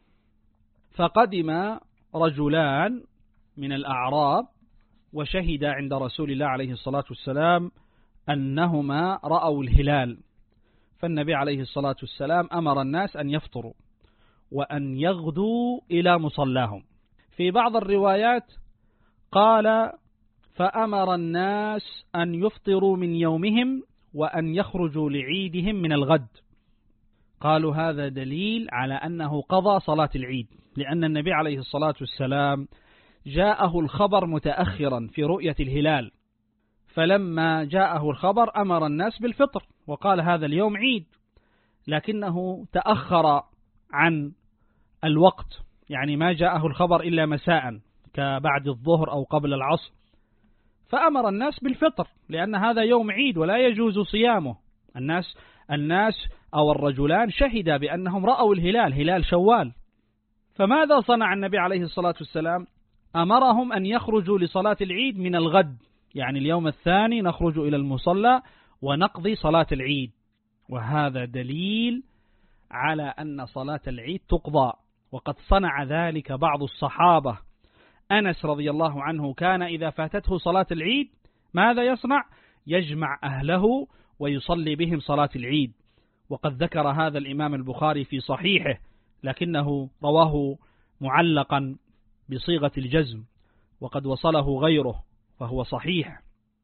فقدم رجلان من الأعراب وشهد عند رسول الله عليه الصلاة والسلام أنهما رأوا الهلال، فالنبي عليه الصلاة والسلام أمر الناس أن يفطروا وأن يغدوا إلى مصلاهم. في بعض الروايات قال فأمر الناس أن يفطروا من يومهم وأن يخرجوا لعيدهم من الغد. قالوا هذا دليل على أنه قضى صلاة العيد، لأن النبي عليه الصلاة والسلام جاءه الخبر متأخرا في رؤية الهلال، فلما جاءه الخبر أمر الناس بالفطر وقال هذا اليوم عيد، لكنه تأخر عن الوقت، يعني ما جاءه الخبر إلا مساء كبعد الظهر أو قبل العصر، فأمر الناس بالفطر لأن هذا يوم عيد ولا يجوز صيامه. الناس الناس أو الرجلان شهدا بأنهم رأوا الهلال، هلال شوال. فماذا صنع النبي عليه الصلاة والسلام؟ أمرهم أن يخرجوا لصلاة العيد من الغد، يعني اليوم الثاني نخرج إلى المصلى ونقضي صلاة العيد، وهذا دليل على أن صلاة العيد تقضى. وقد صنع ذلك بعض الصحابة. أنس رضي الله عنه كان إذا فاتته صلاة العيد ماذا يصنع؟ يجمع أهله ويصلي بهم صلاة العيد، وقد ذكر هذا الإمام البخاري في صحيحه، لكنه رواه معلقا بصيغة الجزم، وقد وصله غيره فهو صحيح.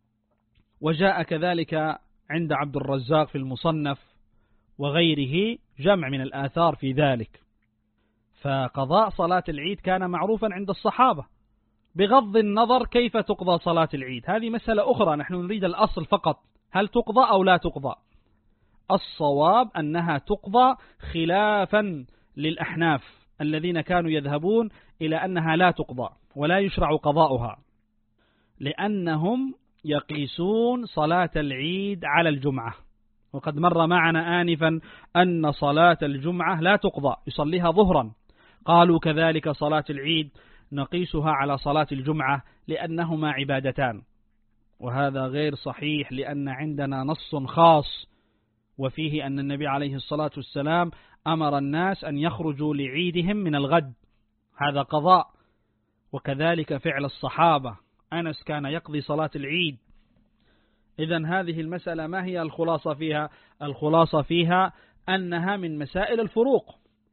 وجاء كذلك عند عبد الرزاق في المصنف وغيره جمع من الآثار في ذلك. فقضاء صلاة العيد كان معروفا عند الصحابة، بغض النظر كيف تقضى صلاة العيد. هذه مسألة أخرى، نحن نريد الأصل فقط، هل تقضى أو لا تقضى؟ الصواب أنها تقضى خلافا للأحناف الذين كانوا يذهبون إلى أنها لا تقضى ولا يشرع قضاؤها، لأنهم يقيسون صلاة العيد على الجمعة، وقد مر معنا آنفا أن صلاة الجمعة لا تقضى يصليها ظهرا. قالوا كذلك صلاة العيد نقيسها على صلاة الجمعة لأنهما عبادتان، وهذا غير صحيح، لأن عندنا نص خاص وفيه أن النبي عليه الصلاة والسلام أمر الناس أن يخرجوا لعيدهم من الغد، هذا قضاء. وكذلك فعل الصحابة، أنس كان يقضي صلاة العيد. إذن هذه المسألة ما هي الخلاصة فيها؟ الخلاصة فيها أنها من مسائل الفروق،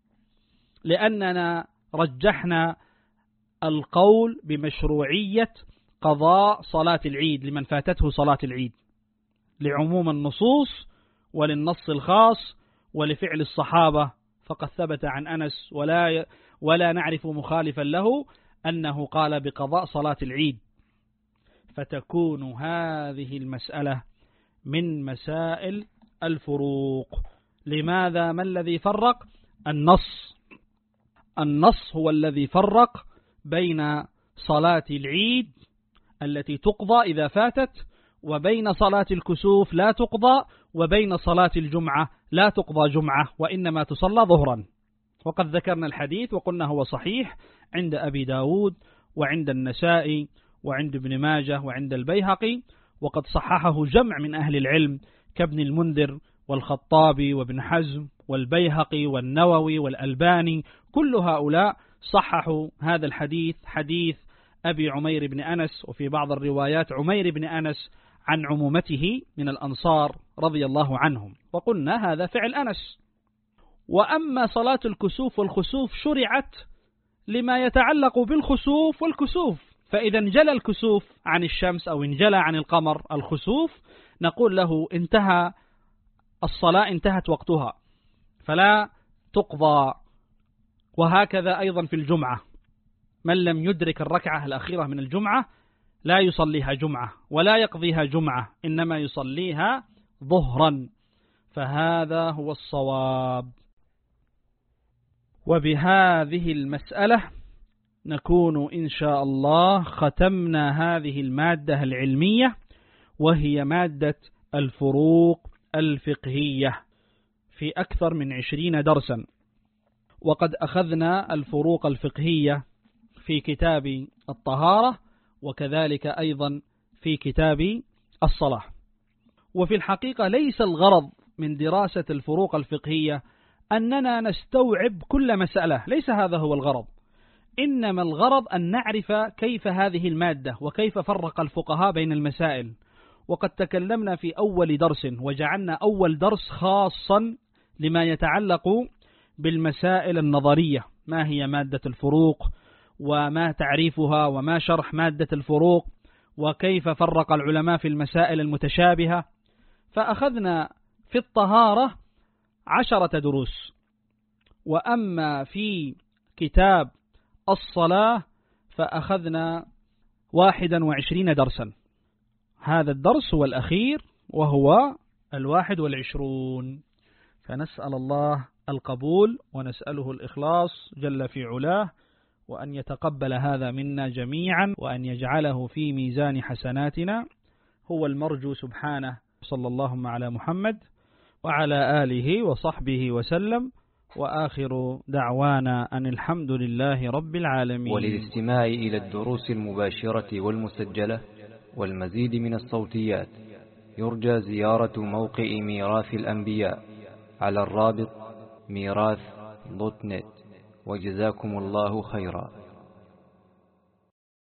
لأننا رجحنا القول بمشروعية قضاء صلاة العيد لمن فاتته صلاة العيد، لعموم النصوص وللنص الخاص ولفعل الصحابة، فقد ثبت عن أنس ولا ولا نعرف مخالفا له أنه قال بقضاء صلاة العيد. فتكون هذه المسألة من مسائل الفروق. لماذا؟ ما الذي فرق؟ النص. النص هو الذي فرق بين صلاة العيد التي تقضى إذا فاتت، وبين صلاة الكسوف لا تقضى، وبين صلاة الجمعة لا تقضى جمعة وإنما تصلى ظهرا. وقد ذكرنا الحديث وقلنا هو صحيح عند أبي داود وعند النسائي وعند ابن ماجه وعند البيهقي، وقد صححه جمع من أهل العلم كابن المنذر والخطابي وابن حزم والبيهقي والنووي والألباني، كل هؤلاء صححوا هذا الحديث، حديث أبي عمير بن أنس، وفي بعض الروايات عمير بن أنس عن عمومته من الأنصار رضي الله عنهم. وقلنا هذا فعل أنس. وأما صلاة الكسوف والخسوف شرعت لما يتعلق بالخسوف والكسوف، فإذا انجلى الكسوف عن الشمس أو انجلى عن القمر الخسوف، نقول له انتهى الصلاة، انتهت وقتها فلا تقضى. وهكذا أيضا في الجمعة، من لم يدرك الركعة الأخيرة من الجمعة لا يصليها جمعة ولا يقضيها جمعة، إنما يصليها ظهرا، فهذا هو الصواب. وبهذه المسألة نكون إن شاء الله ختمنا هذه المادة العلمية، وهي مادة الفروق الفقهية، في أكثر من عشرين درسا. وقد أخذنا الفروق الفقهية في كتاب الطهارة، وكذلك أيضا في كتاب الصلاة. وفي الحقيقة ليس الغرض من دراسة الفروق الفقهية أننا نستوعب كل مسألة، ليس هذا هو الغرض، إنما الغرض أن نعرف كيف هذه المادة وكيف فرق الفقهاء بين المسائل. وقد تكلمنا في أول درس وجعلنا أول درس خاصا لما يتعلق بالمسائل النظرية، ما هي مادة الفروق وما تعريفها وما شرح مادة الفروق وكيف فرق العلماء في المسائل المتشابهة. فأخذنا في الطهارة عشرة دروس، وأما في كتاب الصلاة فأخذنا واحدا وعشرين درسا. هذا الدرس هو الأخير وهو الواحد والعشرون، فنسأل الله القبول ونسأله الإخلاص جل في علاه، وأن يتقبل هذا منا جميعا، وأن يجعله في ميزان حسناتنا، هو المرجو سبحانه. صلى الله على محمد وعلى آله وصحبه وسلم، وآخر دعوانا أن الحمد لله رب العالمين. وللاستماع إلى الدروس المباشرة والمسجلة والمزيد من الصوتيات يرجى زيارة موقع ميراث الأنبياء على الرابط ميراث دوت نت. وجزاكم الله خيرا.